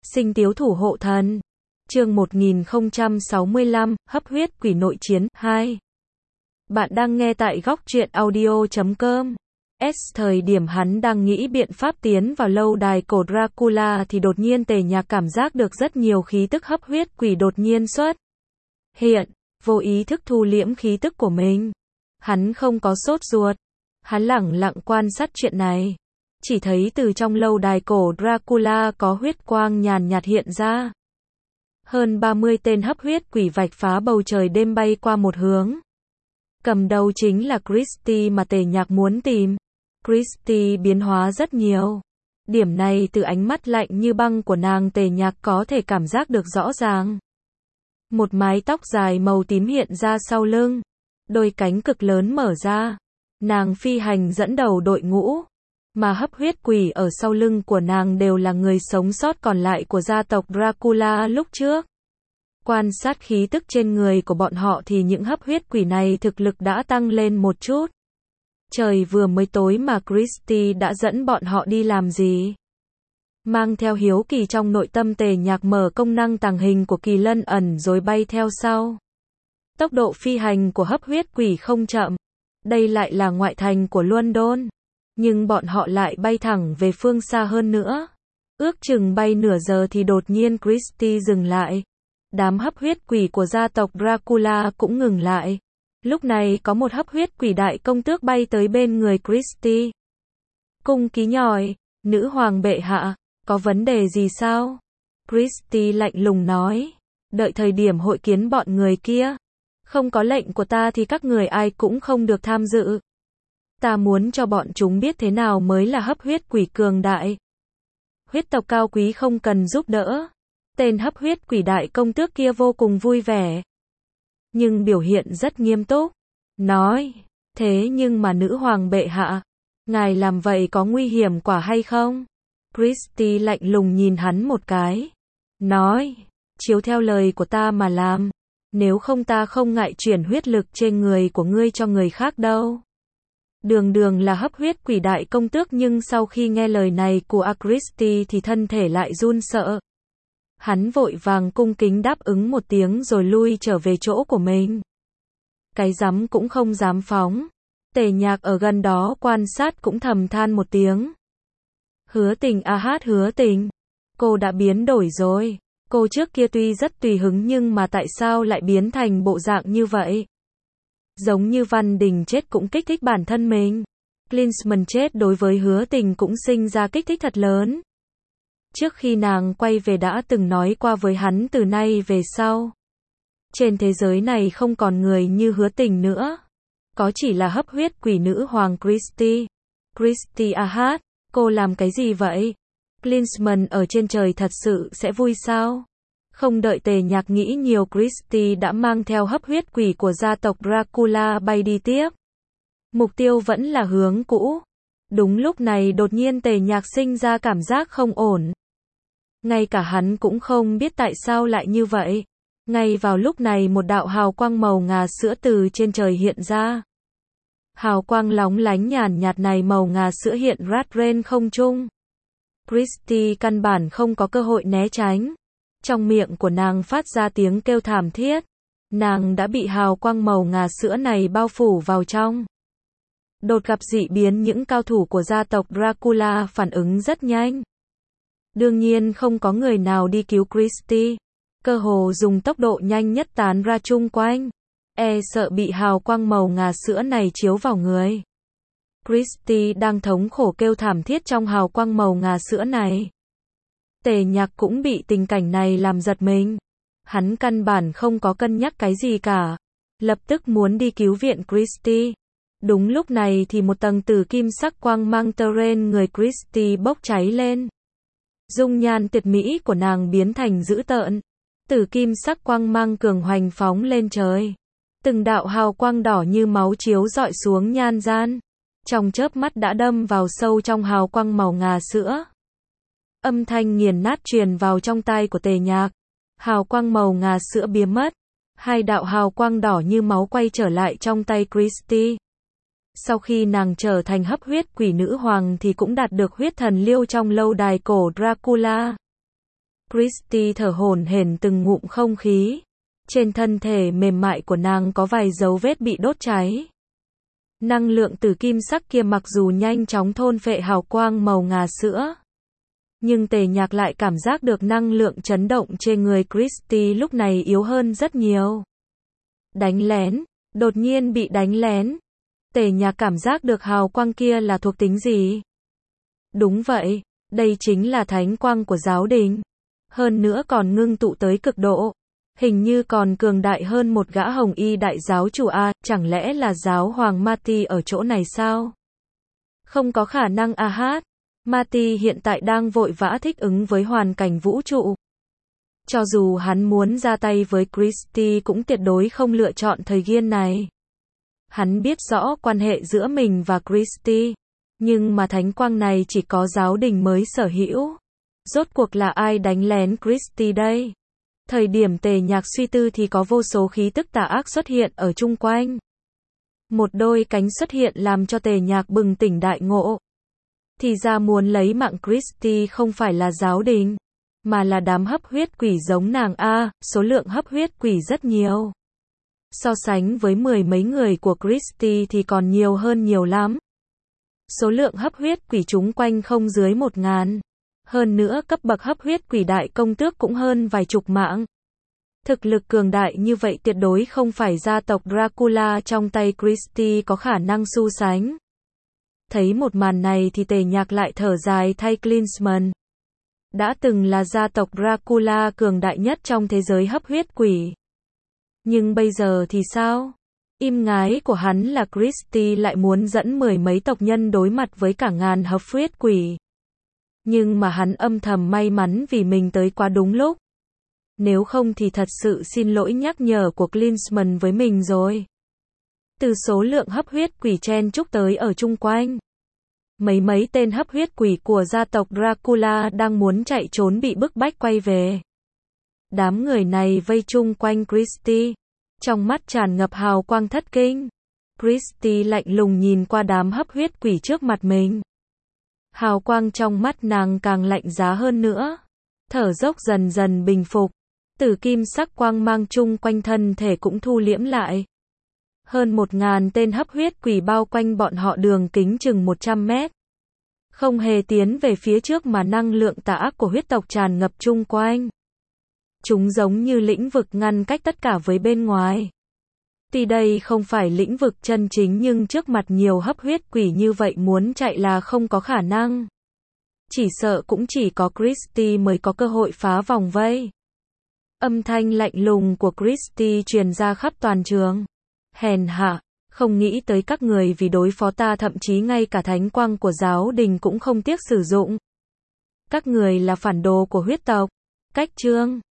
Sinh tiếu thủ hộ thần. Chương 1065, hấp huyết quỷ nội chiến 2. Bạn đang nghe tại góc truyện audio.com. Thời điểm hắn đang nghĩ biện pháp tiến vào lâu đài cổ Dracula thì đột nhiên Tề Nhạc cảm giác được rất nhiều khí tức hấp huyết quỷ đột nhiên xuất hiện, vô ý thức thu liễm khí tức của mình. Hắn không có sốt ruột, hắn lẳng lặng quan sát chuyện này. Chỉ thấy từ trong lâu đài cổ Dracula có huyết quang nhàn nhạt hiện ra. Hơn 30 tên hấp huyết quỷ vạch phá bầu trời đêm bay qua một hướng. Cầm đầu chính là Christie mà Tề Nhạc muốn tìm. Christie biến hóa rất nhiều. Điểm này từ ánh mắt lạnh như băng của nàng Tề Nhạc có thể cảm giác được rõ ràng. Một mái tóc dài màu tím hiện ra sau lưng. Đôi cánh cực lớn mở ra. Nàng phi hành dẫn đầu đội ngũ. Mà hấp huyết quỷ ở sau lưng của nàng đều là người sống sót còn lại của gia tộc Dracula lúc trước. Quan sát khí tức trên người của bọn họ thì những hấp huyết quỷ này thực lực đã tăng lên một chút. Trời vừa mới tối mà Christie đã dẫn bọn họ đi làm gì? Mang theo hiếu kỳ trong nội tâm Tề Nhạc mở công năng tàng hình của Kỳ Lân ẩn rồi bay theo sau. Tốc độ phi hành của hấp huyết quỷ không chậm. Đây lại là ngoại thành của London. Nhưng bọn họ lại bay thẳng về phương xa hơn nữa. Ước chừng bay nửa giờ thì đột nhiên Christie dừng lại. Đám hấp huyết quỷ của gia tộc Dracula cũng ngừng lại. Lúc này có một hấp huyết quỷ đại công tước bay tới bên người Christie. Cung ký nhòi, nữ hoàng bệ hạ, có vấn đề gì sao? Christie lạnh lùng nói. Đợi thời điểm hội kiến bọn người kia. Không có lệnh của ta thì các người ai cũng không được tham dự. Ta muốn cho bọn chúng biết thế nào mới là hấp huyết quỷ cường đại. Huyết tộc cao quý không cần giúp đỡ. Tên hấp huyết quỷ đại công tước kia vô cùng vui vẻ. Nhưng biểu hiện rất nghiêm túc. Nói, thế nhưng mà nữ hoàng bệ hạ, ngài làm vậy có nguy hiểm quả hay không? Christie lạnh lùng nhìn hắn một cái. Nói, chiếu theo lời của ta mà làm. Nếu không ta không ngại chuyển huyết lực trên người của ngươi cho người khác đâu. Đường đường là hấp huyết quỷ đại công tước nhưng sau khi nghe lời này của Christie thì thân thể lại run sợ. Hắn vội vàng cung kính đáp ứng một tiếng rồi lui trở về chỗ của mình. Cái rắm cũng không dám phóng. Tề Nhạc ở gần đó quan sát cũng thầm than một tiếng. Hứa Tình hứa Tình. Cô đã biến đổi rồi. Cô trước kia tuy rất tùy hứng nhưng mà tại sao lại biến thành bộ dạng như vậy? Giống như Văn Đình chết cũng kích thích bản thân mình. Klinsmann chết đối với Hứa Tình cũng sinh ra kích thích thật lớn. Trước khi nàng quay về đã từng nói qua với hắn từ nay về sau. Trên thế giới này không còn người như Hứa Tình nữa. Có chỉ là hấp huyết quỷ nữ hoàng Christie. Christie cô làm cái gì vậy? Klinsmann ở trên trời thật sự sẽ vui sao? Không đợi Tề Nhạc nghĩ nhiều Christie đã mang theo hấp huyết quỷ của gia tộc Dracula bay đi tiếp. Mục tiêu vẫn là hướng cũ. Đúng lúc này đột nhiên Tề Nhạc sinh ra cảm giác không ổn. Ngay cả hắn cũng không biết tại sao lại như vậy. Ngay vào lúc này một đạo hào quang màu ngà sữa từ trên trời hiện ra. Hào quang lóng lánh nhàn nhạt này màu ngà sữa hiện rát rên không trung. Christie căn bản không có cơ hội né tránh. Trong miệng của nàng phát ra tiếng kêu thảm thiết. Nàng đã bị hào quang màu ngà sữa này bao phủ vào trong. Đột gặp dị biến những cao thủ của gia tộc Dracula phản ứng rất nhanh. Đương nhiên không có người nào đi cứu Christie. Cơ hồ dùng tốc độ nhanh nhất tán ra chung quanh. Sợ bị hào quang màu ngà sữa này chiếu vào người. Christie đang thống khổ kêu thảm thiết trong hào quang màu ngà sữa này. Tề Nhạc cũng bị tình cảnh này làm giật mình. Hắn căn bản không có cân nhắc cái gì cả. Lập tức muốn đi cứu viện Christie. Đúng lúc này thì một tầng tử kim sắc quang mang trên người Christie bốc cháy lên. Dung nhan tuyệt mỹ của nàng biến thành dữ tợn. Tử kim sắc quang mang cường hoành phóng lên trời. Từng đạo hào quang đỏ như máu chiếu rọi xuống nhan gian. Trong chớp mắt đã đâm vào sâu trong hào quang màu ngà sữa. Âm thanh nghiền nát truyền vào trong tai của Tề Nhạc. Hào quang màu ngà sữa biến mất. Hai đạo hào quang đỏ như máu quay trở lại trong tay Christie. Sau khi nàng trở thành hấp huyết quỷ nữ hoàng thì cũng đạt được huyết thần liêu trong lâu đài cổ Dracula. Christy thở hổn hển từng ngụm không khí. Trên thân thể mềm mại của nàng có vài dấu vết bị đốt cháy. Năng lượng từ kim sắc kia mặc dù nhanh chóng thôn phệ hào quang màu ngà sữa, nhưng Tề Nhạc lại cảm giác được năng lượng chấn động trên người Christy lúc này yếu hơn rất nhiều. Đánh lén, đột nhiên bị đánh lén. Tề Nhạc cảm giác được hào quang kia là thuộc tính gì? Đúng vậy, đây chính là thánh quang của giáo đình. Hơn nữa còn ngưng tụ tới cực độ. Hình như còn cường đại hơn một gã hồng y đại giáo chủ a, chẳng lẽ là giáo hoàng Mati ở chỗ này sao? Không có khả năng a hát. Mati hiện tại đang vội vã thích ứng với hoàn cảnh vũ trụ. Cho dù hắn muốn ra tay với Christy cũng tuyệt đối không lựa chọn thời gian này. Hắn biết rõ quan hệ giữa mình và Christy, nhưng mà thánh quang này chỉ có giáo đình mới sở hữu. Rốt cuộc là ai đánh lén Christy đây? Thời điểm Tề Nhạc suy tư thì có vô số khí tức tà ác xuất hiện ở chung quanh. Một đôi cánh xuất hiện làm cho Tề Nhạc bừng tỉnh đại ngộ. Thì ra muốn lấy mạng Christy không phải là giáo đình, mà là đám hấp huyết quỷ giống nàng a, số lượng hấp huyết quỷ rất nhiều. So sánh với mười mấy người của Christy thì còn nhiều hơn nhiều lắm. Số lượng hấp huyết quỷ chúng quanh không dưới 1000. Hơn nữa cấp bậc hấp huyết quỷ đại công tước cũng hơn vài chục mạng. Thực lực cường đại như vậy tuyệt đối không phải gia tộc Dracula trong tay Christy có khả năng so sánh. Thấy một màn này thì Tề Nhạc lại thở dài thay Klinsmann. Đã từng là gia tộc Dracula cường đại nhất trong thế giới hấp huyết quỷ. Nhưng bây giờ thì sao? Im ngái của hắn là Christy lại muốn dẫn mười mấy tộc nhân đối mặt với cả ngàn hấp huyết quỷ. Nhưng mà hắn âm thầm may mắn vì mình tới quá đúng lúc. Nếu không thì thật sự xin lỗi nhắc nhở của Klinsmann với mình rồi. Từ số lượng hấp huyết quỷ chen chúc tới ở chung quanh. Mấy tên hấp huyết quỷ của gia tộc Dracula đang muốn chạy trốn bị bức bách quay về. Đám người này vây chung quanh Christy. Trong mắt tràn ngập hào quang thất kinh. Christy lạnh lùng nhìn qua đám hấp huyết quỷ trước mặt mình. Hào quang trong mắt nàng càng lạnh giá hơn nữa. Thở dốc dần dần bình phục. Tử kim sắc quang mang chung quanh thân thể cũng thu liễm lại. Hơn 1000 tên hấp huyết quỷ bao quanh bọn họ đường kính chừng 100 mét. Không hề tiến về phía trước mà năng lượng tà ác của huyết tộc tràn ngập chung quanh. Chúng giống như lĩnh vực ngăn cách tất cả với bên ngoài. Tuy đây không phải lĩnh vực chân chính nhưng trước mặt nhiều hấp huyết quỷ như vậy muốn chạy là không có khả năng. Chỉ sợ cũng chỉ có Christy mới có cơ hội phá vòng vây. Âm thanh lạnh lùng của Christy truyền ra khắp toàn trường. Hèn hạ, không nghĩ tới các người vì đối phó ta thậm chí ngay cả thánh quang của giáo đình cũng không tiếc sử dụng. Các người là phản đồ của huyết tộc. Cách chương